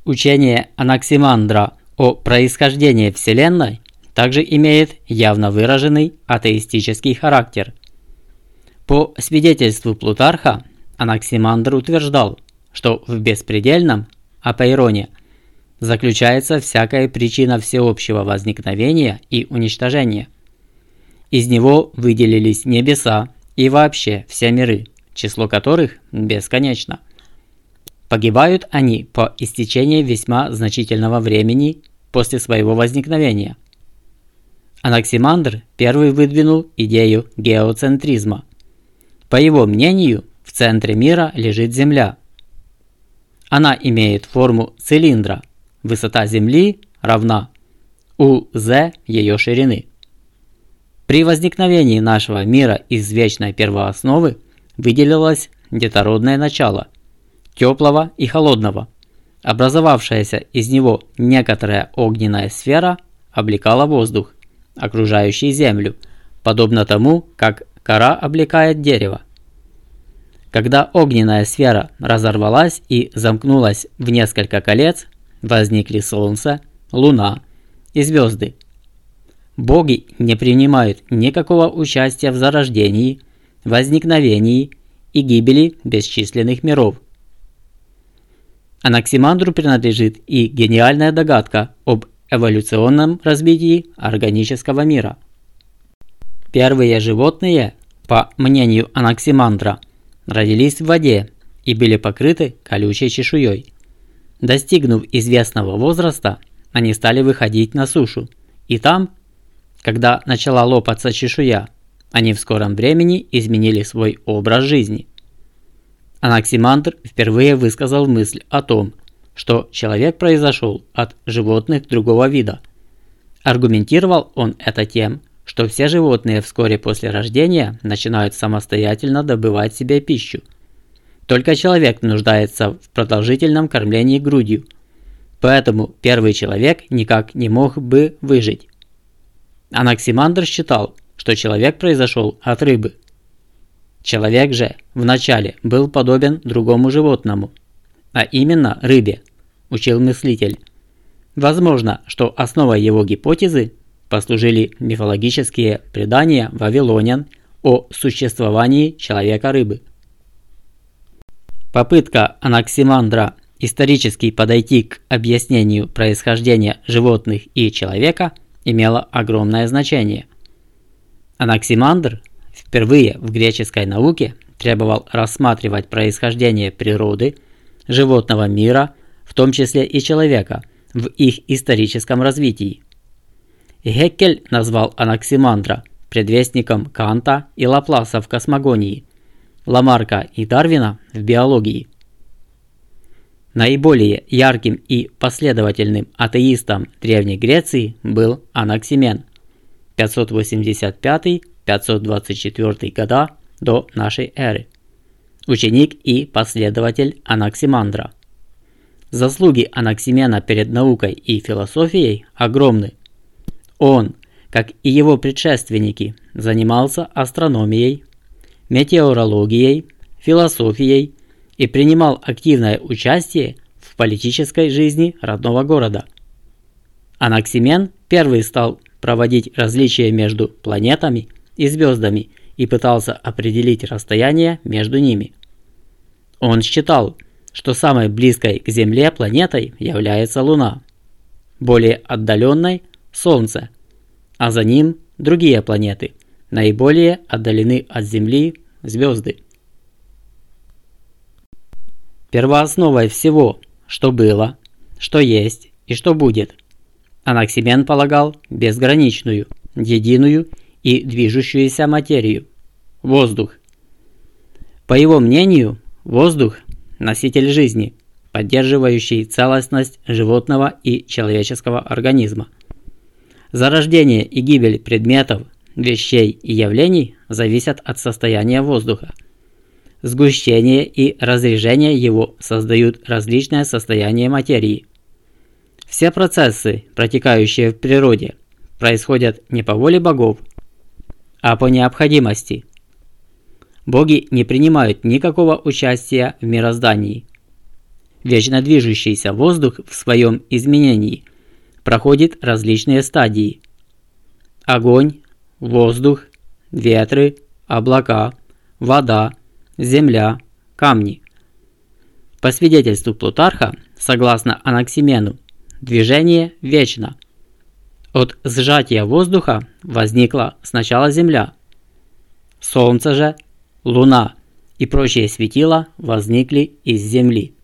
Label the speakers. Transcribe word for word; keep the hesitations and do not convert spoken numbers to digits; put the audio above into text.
Speaker 1: Учение Анаксимандра о происхождении Вселенной также имеет явно выраженный атеистический характер. По свидетельству Плутарха, Анаксимандр утверждал, что в беспредельном апейроне заключается всякая причина всеобщего возникновения и уничтожения. Из него выделились небеса и вообще все миры, число которых бесконечно. Погибают они по истечении весьма значительного времени после своего возникновения. Анаксимандр первый выдвинул идею геоцентризма. По его мнению, в центре мира лежит Земля. Она имеет форму цилиндра. Высота Земли равна УЗ ее ширины. При возникновении нашего мира из вечной первоосновы выделилось детородное начало, теплого и холодного. Образовавшаяся из него некоторая огненная сфера облекала воздух, окружающий Землю, подобно тому, как кора облекает дерево. Когда огненная сфера разорвалась и замкнулась в несколько колец, возникли Солнце, Луна и звезды. Боги не принимают никакого участия в зарождении, возникновении и гибели бесчисленных миров. Анаксимандру принадлежит и гениальная догадка об эволюционном развитии органического мира. Первые животные, по мнению Анаксимандра, родились в воде и были покрыты колючей чешуей. Достигнув известного возраста, они стали выходить на сушу, и там, когда начала лопаться чешуя, они в скором времени изменили свой образ жизни. Анаксимандр впервые высказал мысль о том, что человек произошел от животных другого вида. Аргументировал он это тем, что все животные вскоре после рождения начинают самостоятельно добывать себе пищу. Только человек нуждается в продолжительном кормлении грудью, поэтому первый человек никак не мог бы выжить. Анаксимандр считал, что человек произошел от рыбы. Человек же вначале был подобен другому животному, а именно рыбе, учил мыслитель. Возможно, что основой его гипотезы послужили мифологические предания вавилонян о существовании человека-рыбы. Попытка Анаксимандра исторически подойти к объяснению происхождения животных и человека имела огромное значение. Анаксимандр впервые в греческой науке требовал рассматривать происхождение природы, животного мира, в том числе и человека, в их историческом развитии. Геккель назвал Анаксимандра предвестником Канта и Лапласа в космогонии, Ламарка и Дарвина в биологии. Наиболее ярким и последовательным атеистом Древней Греции был Анаксимен пятьсот восемьдесят пятый — пятьсот двадцать четвёртый года до нашей эры, ученик и последователь Анаксимандра. Заслуги Анаксимена перед наукой и философией огромны. Он, как и его предшественники, занимался астрономией, метеорологией, философией и принимал активное участие в политической жизни родного города. Анаксимен первый стал проводить различия между планетами и звездами и пытался определить расстояние между ними. Он считал, что самой близкой к Земле планетой является Луна, более отдаленной – Солнце, а за ним другие планеты, наиболее отдалены от Земли – звезды. Первоосновой всего, что было, что есть и что будет, Анаксимен полагал безграничную, единую и движущуюся материю – воздух. По его мнению, воздух – носитель жизни, поддерживающий целостность животного и человеческого организма. Зарождение и гибель предметов, вещей и явлений зависят от состояния воздуха. Сгущение и разрежение его создают различные состояния материи. Все процессы, протекающие в природе, происходят не по воле богов, а по необходимости. Боги не принимают никакого участия в мироздании. вечно движущийся воздух в своем изменении проходит различные стадии. Огонь, воздух, ветры, облака, вода, земля, камни. По свидетельству Плутарха, согласно Анаксимену, движение вечно. От сжатия воздуха возникла сначала Земля. Солнце же, Луна и прочие светила возникли из Земли.